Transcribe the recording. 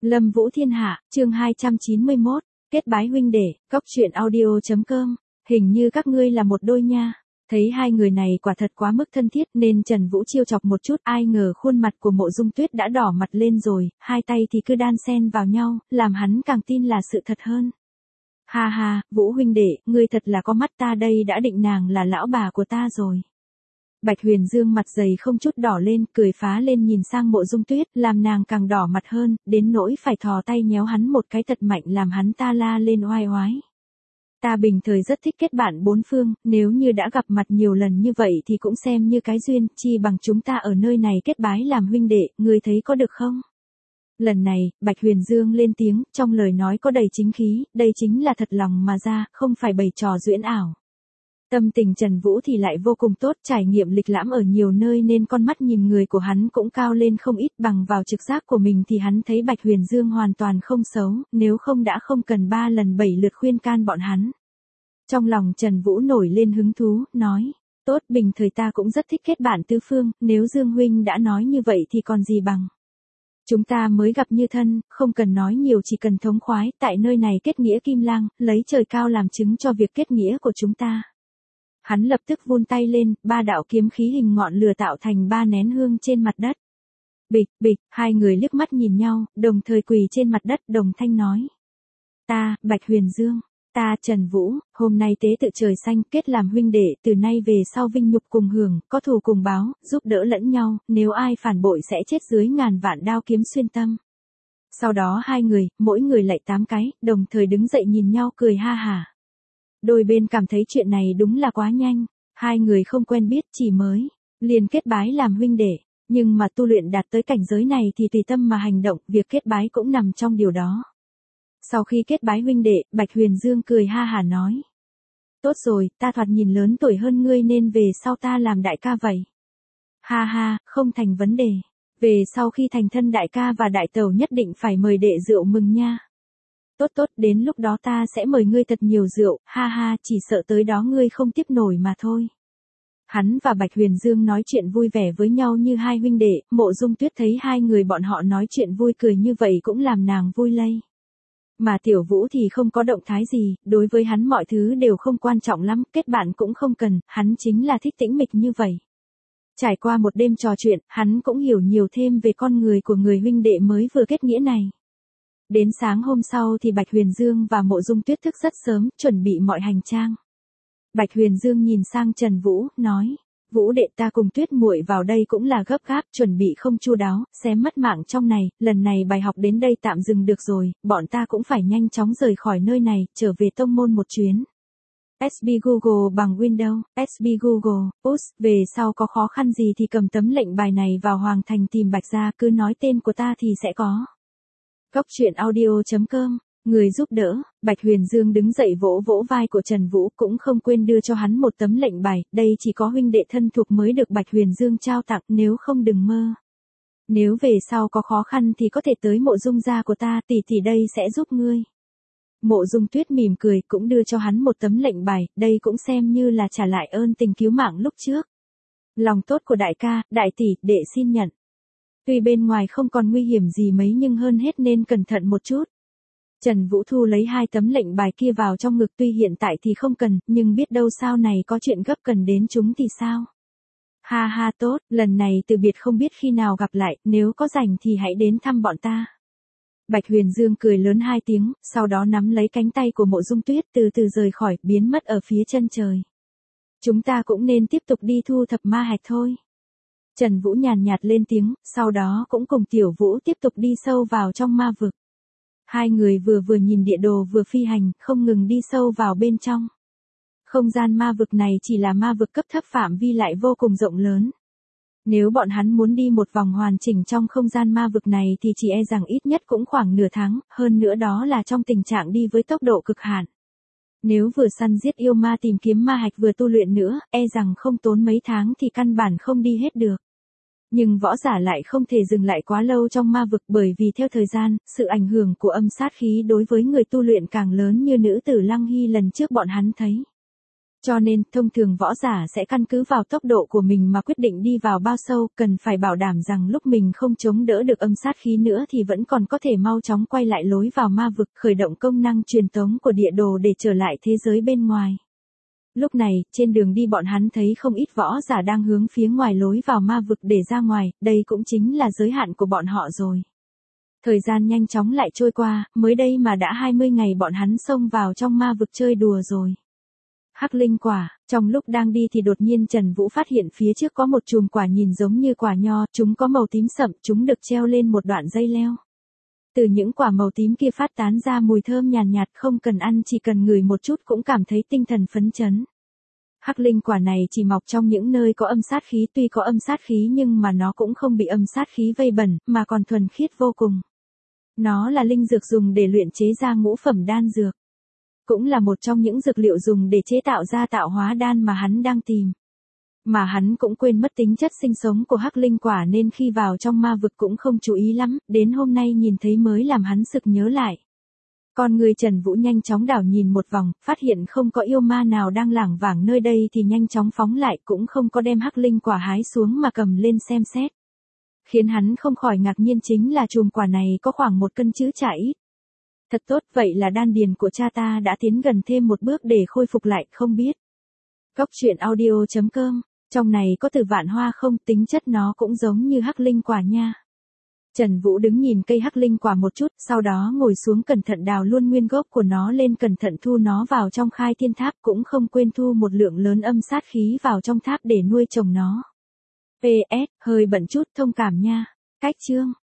Lâm Vũ Thiên Hạ, chương 291, kết bái huynh đệ, cóc truyện audio.com, hình như các ngươi là một đôi nha. Thấy hai người này quả thật quá mức thân thiết nên Trần Vũ trêu chọc một chút, ai ngờ khuôn mặt của Mộ Dung Tuyết đã đỏ mặt lên rồi, hai tay thì cứ đan xen vào nhau, làm hắn càng tin là sự thật hơn. Ha ha, Vũ huynh đệ, ngươi thật là có mắt, ta đây đã định nàng là lão bà của ta rồi. Bạch Huyền Dương mặt dày không chút đỏ lên, cười phá lên nhìn sang Mộ Dung Tuyết, làm nàng càng đỏ mặt hơn, đến nỗi phải thò tay nhéo hắn một cái thật mạnh làm hắn ta la lên oai oái. Ta bình thời rất thích kết bạn bốn phương, nếu như đã gặp mặt nhiều lần như vậy thì cũng xem như cái duyên, chi bằng chúng ta ở nơi này kết bái làm huynh đệ, ngươi thấy có được không? Lần này, Bạch Huyền Dương lên tiếng, trong lời nói có đầy chính khí, đây chính là thật lòng mà ra, không phải bày trò duyễn ảo. Tâm tình Trần Vũ thì lại vô cùng tốt, trải nghiệm lịch lãm ở nhiều nơi nên con mắt nhìn người của hắn cũng cao lên không ít, bằng vào trực giác của mình thì hắn thấy Bạch Huyền Dương hoàn toàn không xấu, nếu không đã không cần 3 lần 7 lượt khuyên can bọn hắn. Trong lòng Trần Vũ nổi lên hứng thú, nói, tốt, bình thời ta cũng rất thích kết bạn tứ phương, nếu Dương huynh đã nói như vậy thì còn gì bằng. Chúng ta mới gặp như thân, không cần nói nhiều, chỉ cần thống khoái, tại nơi này kết nghĩa kim lang, lấy trời cao làm chứng cho việc kết nghĩa của chúng ta. Hắn lập tức vươn tay lên, 3 đạo kiếm khí hình ngọn lửa tạo thành 3 nén hương trên mặt đất. Bịch, bịch, hai người liếc mắt nhìn nhau, đồng thời quỳ trên mặt đất, đồng thanh nói. Ta, Bạch Huyền Dương, ta Trần Vũ, hôm nay tế tự trời xanh, kết làm huynh đệ, từ nay về sau vinh nhục cùng hưởng, có thù cùng báo, giúp đỡ lẫn nhau, nếu ai phản bội sẽ chết dưới ngàn vạn đao kiếm xuyên tâm. Sau đó hai người, mỗi người lạy 8 cái, đồng thời đứng dậy nhìn nhau cười ha hả. Đôi bên cảm thấy chuyện này đúng là quá nhanh, hai người không quen biết chỉ mới liền kết bái làm huynh đệ, nhưng mà tu luyện đạt tới cảnh giới này thì tùy tâm mà hành động, việc kết bái cũng nằm trong điều đó. Sau khi kết bái huynh đệ, Bạch Huyền Dương cười ha hả nói. Tốt rồi, ta thoạt nhìn lớn tuổi hơn ngươi nên về sau ta làm đại ca vậy. Ha ha, không thành vấn đề. Về sau khi thành thân đại ca và đại tẩu nhất định phải mời đệ rượu mừng nha. Tốt tốt, đến lúc đó ta sẽ mời ngươi thật nhiều rượu, ha ha, chỉ sợ tới đó ngươi không tiếp nổi mà thôi. Hắn và Bạch Huyền Dương nói chuyện vui vẻ với nhau như hai huynh đệ, Mộ Dung Tuyết thấy hai người bọn họ nói chuyện vui cười như vậy cũng làm nàng vui lây. Mà Tiểu Vũ thì không có động thái gì, đối với hắn mọi thứ đều không quan trọng lắm, kết bạn cũng không cần, hắn chính là thích tĩnh mịch như vậy. Trải qua một đêm trò chuyện, hắn cũng hiểu nhiều thêm về con người của người huynh đệ mới vừa kết nghĩa này. Đến sáng hôm sau thì Bạch Huyền Dương và Mộ Dung Tuyết thức rất sớm, chuẩn bị mọi hành trang. Bạch Huyền Dương nhìn sang Trần Vũ, nói, Vũ đệ, ta cùng Tuyết muội vào đây cũng là gấp gáp, chuẩn bị không chu đáo, xém mất mạng trong này, lần này bài học đến đây tạm dừng được rồi, bọn ta cũng phải nhanh chóng rời khỏi nơi này, trở về tông môn một chuyến. SB Google bằng Windows, SB Google, về sau có khó khăn gì thì cầm tấm lệnh bài này vào Hoàng Thành tìm Bạch gia, cứ nói tên của ta thì sẽ có. Cóc truyện audio.com, người giúp đỡ, Bạch Huyền Dương đứng dậy vỗ vỗ vai của Trần Vũ, cũng không quên đưa cho hắn một tấm lệnh bài, đây chỉ có huynh đệ thân thuộc mới được Bạch Huyền Dương trao tặng, nếu không đừng mơ. Nếu về sau có khó khăn thì có thể tới Mộ Dung gia của ta, tỷ tỷ đây sẽ giúp ngươi. Mộ Dung Tuyết mỉm cười, cũng đưa cho hắn một tấm lệnh bài, đây cũng xem như là trả lại ơn tình cứu mạng lúc trước. Lòng tốt của đại ca, đại tỷ, đệ xin nhận. Tuy bên ngoài không còn nguy hiểm gì mấy nhưng hơn hết nên cẩn thận một chút. Trần Vũ thu lấy 2 tấm lệnh bài kia vào trong ngực, tuy hiện tại thì không cần, nhưng biết đâu sau này có chuyện gấp cần đến chúng thì sao? Ha ha, tốt, lần này từ biệt không biết khi nào gặp lại, nếu có rảnh thì hãy đến thăm bọn ta. Bạch Huyền Dương cười lớn 2 tiếng, sau đó nắm lấy cánh tay của Mộ Dung Tuyết từ từ rời khỏi, biến mất ở phía chân trời. Chúng ta cũng nên tiếp tục đi thu thập ma hạch thôi. Trần Vũ nhàn nhạt lên tiếng, sau đó cũng cùng Tiểu Vũ tiếp tục đi sâu vào trong ma vực. Hai người vừa nhìn địa đồ vừa phi hành, không ngừng đi sâu vào bên trong. Không gian ma vực này chỉ là ma vực cấp thấp, phạm vi lại vô cùng rộng lớn. Nếu bọn hắn muốn đi một vòng hoàn chỉnh trong không gian ma vực này thì chỉ e rằng ít nhất cũng khoảng nửa tháng, hơn nữa đó là trong tình trạng đi với tốc độ cực hạn. Nếu vừa săn giết yêu ma tìm kiếm ma hạch vừa tu luyện nữa, e rằng không tốn mấy tháng thì căn bản không đi hết được. Nhưng võ giả lại không thể dừng lại quá lâu trong ma vực, bởi vì theo thời gian, sự ảnh hưởng của âm sát khí đối với người tu luyện càng lớn, như nữ tử Lăng Hy lần trước bọn hắn thấy. Cho nên, thông thường võ giả sẽ căn cứ vào tốc độ của mình mà quyết định đi vào bao sâu, cần phải bảo đảm rằng lúc mình không chống đỡ được âm sát khí nữa thì vẫn còn có thể mau chóng quay lại lối vào ma vực, khởi động công năng truyền tống của địa đồ để trở lại thế giới bên ngoài. Lúc này, trên đường đi bọn hắn thấy không ít võ giả đang hướng phía ngoài lối vào ma vực để ra ngoài, đây cũng chính là giới hạn của bọn họ rồi. Thời gian nhanh chóng lại trôi qua, mới đây mà đã 20 ngày bọn hắn xông vào trong ma vực chơi đùa rồi. Hắc linh quả, trong lúc đang đi thì đột nhiên Trần Vũ phát hiện phía trước có một chùm quả nhìn giống như quả nho, chúng có màu tím sậm, chúng được treo lên một đoạn dây leo. Từ những quả màu tím kia phát tán ra mùi thơm nhàn nhạt, không cần ăn chỉ cần ngửi một chút cũng cảm thấy tinh thần phấn chấn. Hắc linh quả này chỉ mọc trong những nơi có âm sát khí, tuy có âm sát khí nhưng mà nó cũng không bị âm sát khí vây bẩn, mà còn thuần khiết vô cùng. Nó là linh dược dùng để luyện chế ra ngũ phẩm đan dược. Cũng là một trong những dược liệu dùng để chế tạo ra tạo hóa đan mà hắn đang tìm. Mà hắn cũng quên mất tính chất sinh sống của hắc linh quả nên khi vào trong ma vực cũng không chú ý lắm, đến hôm nay nhìn thấy mới làm hắn sực nhớ lại. Con người Trần Vũ nhanh chóng đảo nhìn một vòng, phát hiện không có yêu ma nào đang lảng vảng nơi đây thì nhanh chóng phóng lại, cũng không có đem hắc linh quả hái xuống mà cầm lên xem xét. Khiến hắn không khỏi ngạc nhiên chính là chùm quả này có khoảng 1 cân chữ chả ít. Thật tốt, vậy là đan điền của cha ta đã tiến gần thêm một bước để khôi phục lại, không biết. Góc truyện audio.com, trong này có từ vạn hoa không, tính chất nó cũng giống như hắc linh quả nha. Trần Vũ đứng nhìn cây hắc linh quả một chút, sau đó ngồi xuống cẩn thận đào luôn nguyên gốc của nó lên, cẩn thận thu nó vào trong khai thiên tháp, cũng không quên thu một lượng lớn âm sát khí vào trong tháp để nuôi trồng nó. PS, hơi bận chút, thông cảm nha. Cách chương.